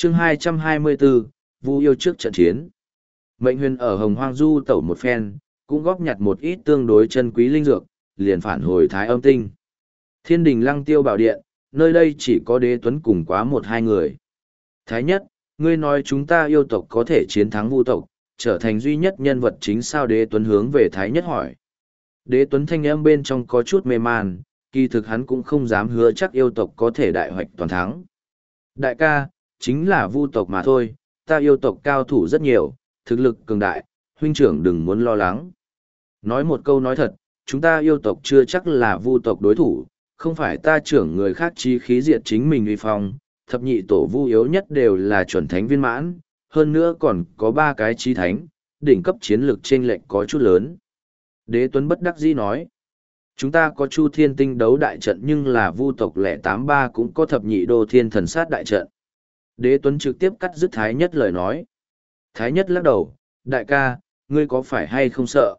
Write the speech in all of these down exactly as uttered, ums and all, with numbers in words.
chương hai trăm hai mươi bốn, Vu yêu trước trận chiến. Mệnh huyền ở Hồng Hoang du tẩu một phen, cũng góp nhặt một ít tương đối chân quý linh dược, liền phản hồi Thái Âm Tinh. Thiên đình Lăng Tiêu Bảo Điện, nơi đây chỉ có Đế Tuấn cùng quá một hai người. Thái nhất, ngươi nói chúng ta yêu tộc có thể chiến thắng Vu tộc, trở thành duy nhất nhân vật chính sao? Đế Tuấn hướng về Thái nhất hỏi. Đế Tuấn thanh âm bên trong có chút mê man, kỳ thực hắn cũng không dám hứa chắc yêu tộc có thể đại hoạch toàn thắng. Đại ca, chính là Vu tộc mà thôi, ta yêu tộc cao thủ rất nhiều, thực lực cường đại, huynh trưởng đừng muốn lo lắng. Nói một câu nói thật, chúng ta yêu tộc chưa chắc là Vu tộc đối thủ, không phải ta trưởng người khác chí khí diệt chính mình uy phong, thập nhị tổ Vu yếu nhất đều là chuẩn thánh viên mãn, hơn nữa còn có ba cái chí thánh, đỉnh cấp chiến lược chênh lệch có chút lớn. Đế Tuấn bất đắc dĩ nói, chúng ta có Chu Thiên Tinh đấu đại trận nhưng là Vu tộc lẻ tám ba cũng có thập nhị đô thiên thần sát đại trận. Đế Tuấn trực tiếp cắt dứt Thái nhất lời nói. Thái nhất lắc đầu, đại ca, ngươi có phải hay không sợ?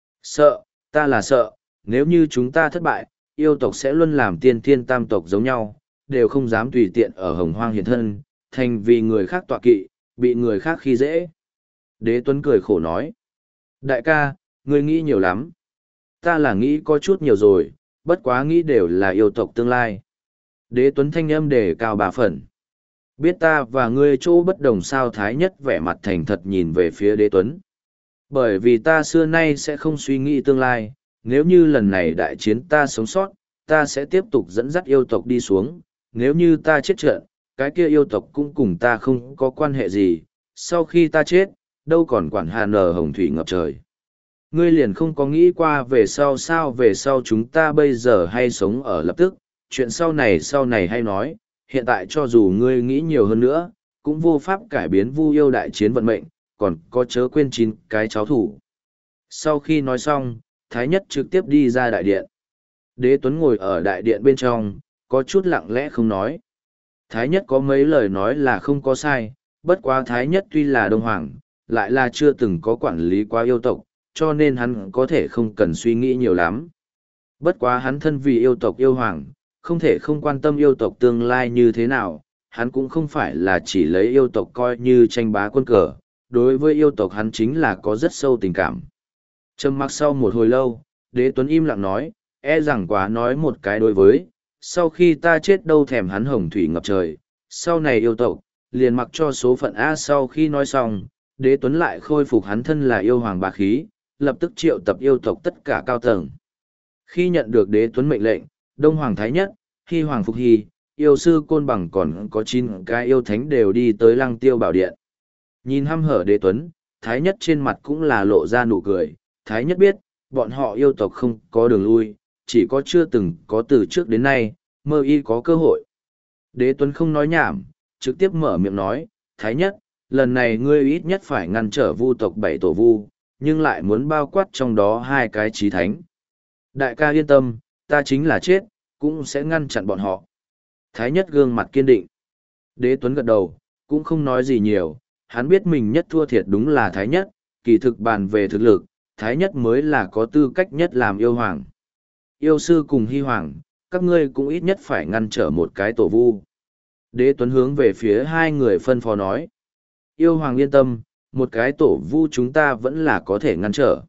Sợ, ta là sợ, nếu như chúng ta thất bại, yêu tộc sẽ luôn làm tiên thiên tam tộc giống nhau, đều không dám tùy tiện ở Hồng Hoang hiện thân, thành vì người khác tọa kỵ, bị người khác khi dễ. Đế Tuấn cười khổ nói, đại ca, ngươi nghĩ nhiều lắm. Ta là nghĩ có chút nhiều rồi, bất quá nghĩ đều là yêu tộc tương lai. Đế Tuấn thanh âm đề cao bà phần. Biết ta và ngươi chỗ bất đồng sao? Thái nhất vẻ mặt thành thật nhìn về phía Đế Tuấn. Bởi vì ta xưa nay sẽ không suy nghĩ tương lai, nếu như lần này đại chiến ta sống sót, ta sẽ tiếp tục dẫn dắt yêu tộc đi xuống, nếu như ta chết trận, cái kia yêu tộc cũng cùng ta không có quan hệ gì, sau khi ta chết, đâu còn quản hà nở hồng thủy ngập trời. Ngươi liền không có nghĩ qua về sau sao? Về sau chúng ta bây giờ hay sống ở lập tức, chuyện sau này sau này hay nói, hiện tại cho dù ngươi nghĩ nhiều hơn nữa, cũng vô pháp cải biến Vu yêu đại chiến vận mệnh, còn có chớ quên chín cái cháu thủ. Sau khi nói xong, Thái nhất trực tiếp đi ra đại điện. Đế Tuấn ngồi ở đại điện bên trong, có chút lặng lẽ không nói. Thái nhất có mấy lời nói là không có sai, bất quá Thái nhất tuy là Đông Hoàng, lại là chưa từng có quản lý qua yêu tộc, cho nên hắn có thể không cần suy nghĩ nhiều lắm. Bất quá hắn thân vì yêu tộc yêu hoàng, không thể không quan tâm yêu tộc tương lai như thế nào, hắn cũng không phải là chỉ lấy yêu tộc coi như tranh bá quân cờ, đối với yêu tộc hắn chính là có rất sâu tình cảm. Trầm mặc sau một hồi lâu, Đế Tuấn im lặng nói, e rằng quá nói một cái đối với, sau khi ta chết đâu thèm hắn hồng thủy ngập trời, sau này yêu tộc, liền mặc cho số phận A. Sau khi nói xong, Đế Tuấn lại khôi phục hắn thân là yêu hoàng bá khí, lập tức triệu tập yêu tộc tất cả cao tầng. Khi nhận được Đế Tuấn mệnh lệnh, Đông Hoàng Thái Nhất, Hy Hoàng Phục Hy, yêu sư Côn Bằng còn có chín cái yêu thánh đều đi tới Lăng Tiêu Bảo Điện. Nhìn hăm hở Đế Tuấn, Thái Nhất trên mặt cũng là lộ ra nụ cười. Thái Nhất biết, bọn họ yêu tộc không có đường lui, chỉ có chưa từng có từ trước đến nay, mơ y có cơ hội. Đế Tuấn không nói nhảm, trực tiếp mở miệng nói, Thái Nhất, lần này ngươi ít nhất phải ngăn trở Vu tộc bảy tổ Vu, nhưng lại muốn bao quát trong đó hai cái chí thánh. Đại ca yên tâm, ta chính là chết, cũng sẽ ngăn chặn bọn họ. Thái Nhất gương mặt kiên định. Đế Tuấn gật đầu, cũng không nói gì nhiều, hắn biết mình nhất thua thiệt đúng là Thái Nhất, kỳ thực bàn về thực lực, Thái Nhất mới là có tư cách nhất làm yêu hoàng. Yêu sư cùng Hy Hoàng, các ngươi cũng ít nhất phải ngăn trở một cái tổ Vu. Đế Tuấn hướng về phía hai người phân phó nói. Yêu hoàng yên tâm, một cái tổ Vu chúng ta vẫn là có thể ngăn trở.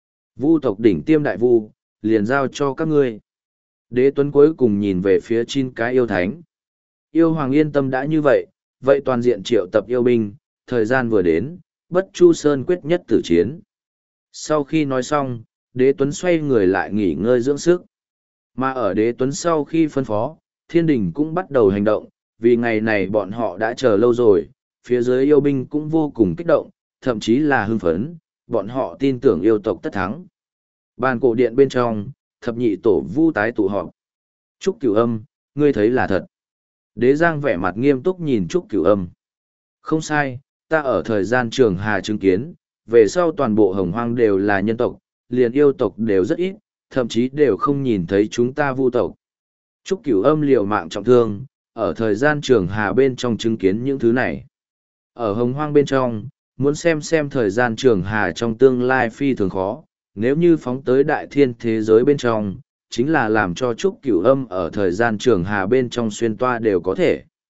Vu tộc đỉnh tiêm đại Vu, liền giao cho các ngươi. Đế Tuấn cuối cùng nhìn về phía chín cái yêu thánh. Yêu hoàng yên tâm đã như vậy, vậy toàn diện triệu tập yêu binh, thời gian vừa đến, Bất Chu Sơn quyết nhất tử chiến. Sau khi nói xong, Đế Tuấn xoay người lại nghỉ ngơi dưỡng sức. Mà ở Đế Tuấn sau khi phân phó, thiên đình cũng bắt đầu hành động, vì ngày này bọn họ đã chờ lâu rồi, phía dưới yêu binh cũng vô cùng kích động, thậm chí là hưng phấn, bọn họ tin tưởng yêu tộc tất thắng. Bàn cổ điện bên trong, thập nhị tổ Vu tái tụ họp. Trúc Cửu Âm, ngươi thấy là thật. Đế Giang vẻ mặt nghiêm túc nhìn Trúc Cửu Âm. Không sai, ta ở thời gian Trường Hà chứng kiến, về sau toàn bộ Hồng Hoang đều là nhân tộc, liền yêu tộc đều rất ít, thậm chí đều không nhìn thấy chúng ta Vu tộc. Trúc Cửu Âm liều mạng trọng thương, ở thời gian Trường Hà bên trong chứng kiến những thứ này. Ở Hồng Hoang bên trong, muốn xem xem thời gian Trường Hà trong tương lai phi thường khó, nếu như phóng tới đại thiên thế giới bên trong, chính là làm cho Trúc Cửu Âm ở thời gian Trường Hà bên trong xuyên toa đều có thể.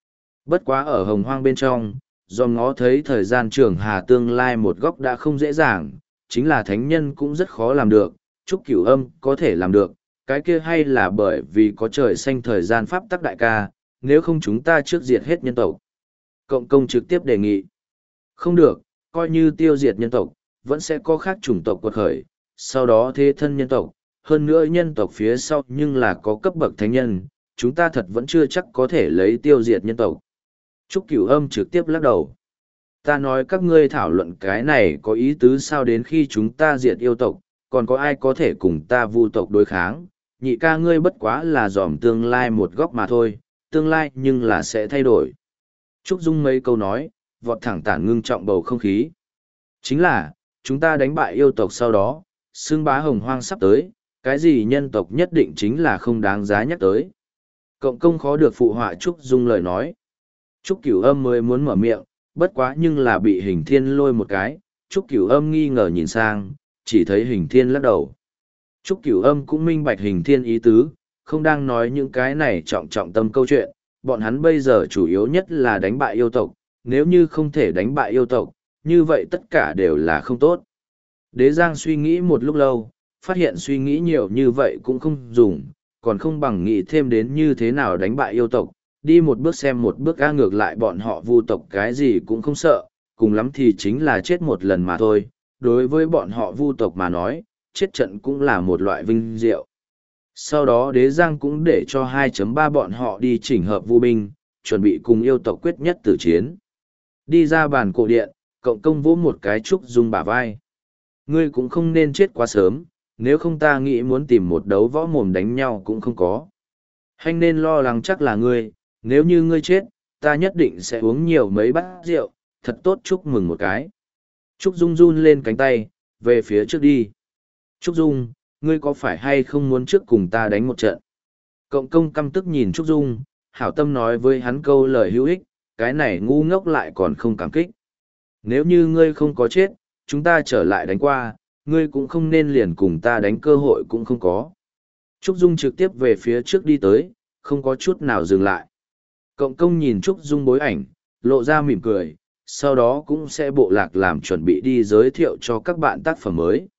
Bất quá ở hồng hoang bên trong, do ngó thấy thời gian trường hà tương lai một góc đã không dễ dàng, chính là thánh nhân cũng rất khó làm được, Trúc Cửu Âm có thể làm được, cái kia hay là bởi vì có trời xanh thời gian pháp tắc đại ca, nếu không chúng ta trước diệt hết nhân tộc. Cộng công trực tiếp đề nghị. Không được, coi như tiêu diệt nhân tộc, vẫn sẽ có khác chủng tộc quật khởi, sau đó thế thân nhân tộc, hơn nữa nhân tộc phía sau nhưng là có cấp bậc thánh nhân, chúng ta thật vẫn chưa chắc có thể lấy tiêu diệt nhân tộc. Trúc Cửu Âm trực tiếp lắc đầu. Ta nói các ngươi thảo luận cái này có ý tứ sao, đến khi chúng ta diệt yêu tộc, còn có ai có thể cùng ta vu tộc đối kháng, nhị ca ngươi bất quá là dòm tương lai một góc mà thôi, tương lai nhưng là sẽ thay đổi. Trúc Dung mấy câu nói, vọt thẳng tản ngưng trọng bầu không khí. Chính là, chúng ta đánh bại yêu tộc sau đó, xương bá hồng hoang sắp tới, cái gì nhân tộc nhất định chính là không đáng giá nhắc tới. Cộng công khó được phụ họa Trúc Dung lời nói. Trúc Cửu Âm mới muốn mở miệng, bất quá nhưng là bị Hình Thiên lôi một cái, Trúc Cửu Âm nghi ngờ nhìn sang, chỉ thấy Hình Thiên lắc đầu. Trúc Cửu Âm cũng minh bạch Hình Thiên ý tứ, không đang nói những cái này trọng trọng tâm câu chuyện, bọn hắn bây giờ chủ yếu nhất là đánh bại yêu tộc, nếu như không thể đánh bại yêu tộc, như vậy tất cả đều là không tốt. Đế Giang suy nghĩ một lúc lâu, phát hiện suy nghĩ nhiều như vậy cũng không dùng, còn không bằng nghĩ thêm đến như thế nào đánh bại yêu tộc, đi một bước xem một bước a, ngược lại bọn họ vu tộc cái gì cũng không sợ, cùng lắm thì chính là chết một lần mà thôi, đối với bọn họ vu tộc mà nói, chết trận cũng là một loại vinh diệu. Sau đó Đế Giang cũng để cho hai chấm ba bọn họ đi chỉnh hợp vu binh, chuẩn bị cùng yêu tộc quyết nhất tử chiến. Đi ra bàn cổ điện, cộng công vỗ một cái Trúc Dung bả vai. Ngươi cũng không nên chết quá sớm, nếu không ta nghĩ muốn tìm một đấu võ mồm đánh nhau cũng không có. Hành nên lo lắng chắc là ngươi, nếu như ngươi chết, ta nhất định sẽ uống nhiều mấy bát rượu, thật tốt chúc mừng một cái. Trúc Dung run lên cánh tay, về phía trước đi. Trúc Dung, ngươi có phải hay không muốn trước cùng ta đánh một trận? Cộng công căm tức nhìn Trúc Dung, hảo tâm nói với hắn câu lời hữu ích, cái này ngu ngốc lại còn không cảm kích. Nếu như ngươi không có chết, chúng ta trở lại đánh qua, ngươi cũng không nên liền cùng ta đánh, cơ hội cũng không có. Trúc Dung trực tiếp về phía trước đi tới, không có chút nào dừng lại. Cộng công nhìn Trúc Dung bối ảnh, lộ ra mỉm cười, sau đó cũng sẽ bộ lạc làm chuẩn bị đi giới thiệu cho các bạn tác phẩm mới.